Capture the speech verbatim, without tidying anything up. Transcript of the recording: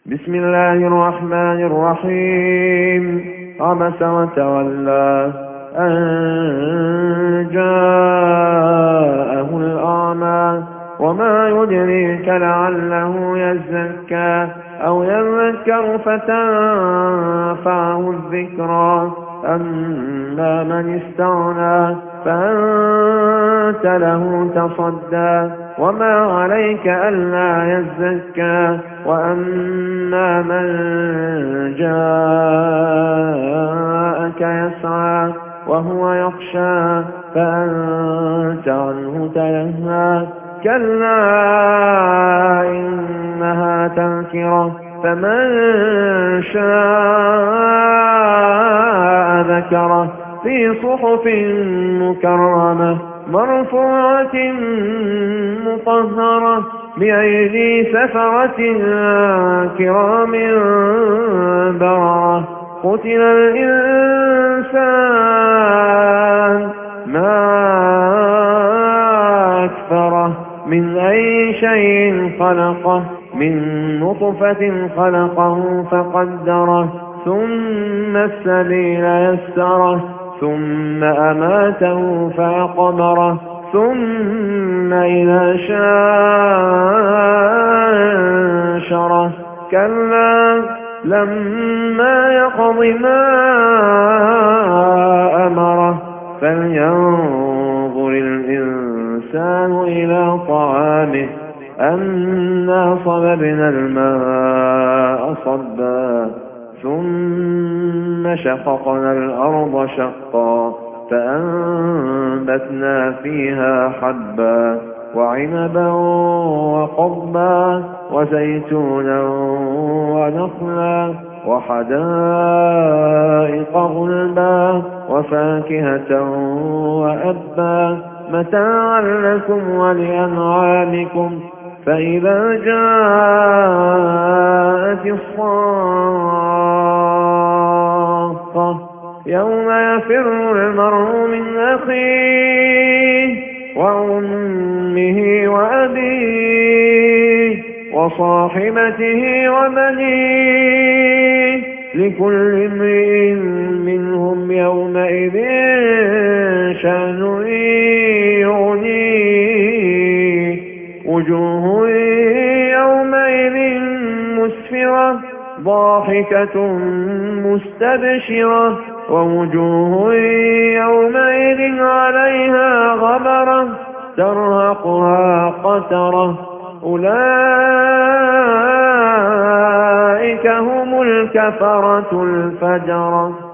بسم الله الرحمن الرحيم عبس وتولى أن جاءه الأعمى وما يدريك لعله يزكى أو يذكر فتنفعه الذكرى أما من استغنى فأنت له تصدى وما عليك ألا يزكى وأما من جاءك يسعى وهو يخشى فأنت عنه تلهى كلا إنها تذكرة فمن شاء ذكره في صحف مكرمة مرفوعة مطهرة بأيدي سفرة كرام بررة قتل الإنسان ما أكثره من أي شيء خلقه من نطفة خلقه فقدره ثم السبيل يسره ثم أماته فأقبره ثم إذا شاء أنشره كلا لما يقض ما أمره فلينظر الإنسان إلى طعامه أنا صببنا الماء صبا ثم شققنا الأرض شقا فأنبتنا فيها حبا وعنبا وقضبا وزيتونا ونخلا وحدائق غلبا وفاكهة وأبا متاعا لكم ولأنعامكم فإذا جاءت الصاخة يوم يفر المرء من أخيه وأمه وأبيه وصاحبته وبنيه لكل امرئ منهم يومئذ شأن يغنيه وجوه يومئذ مسفرة ضاحكة مستبشرة ووجوه يومئذ عليها غبرة ترهقها قترة أولئك هم الكفرة الفجرة.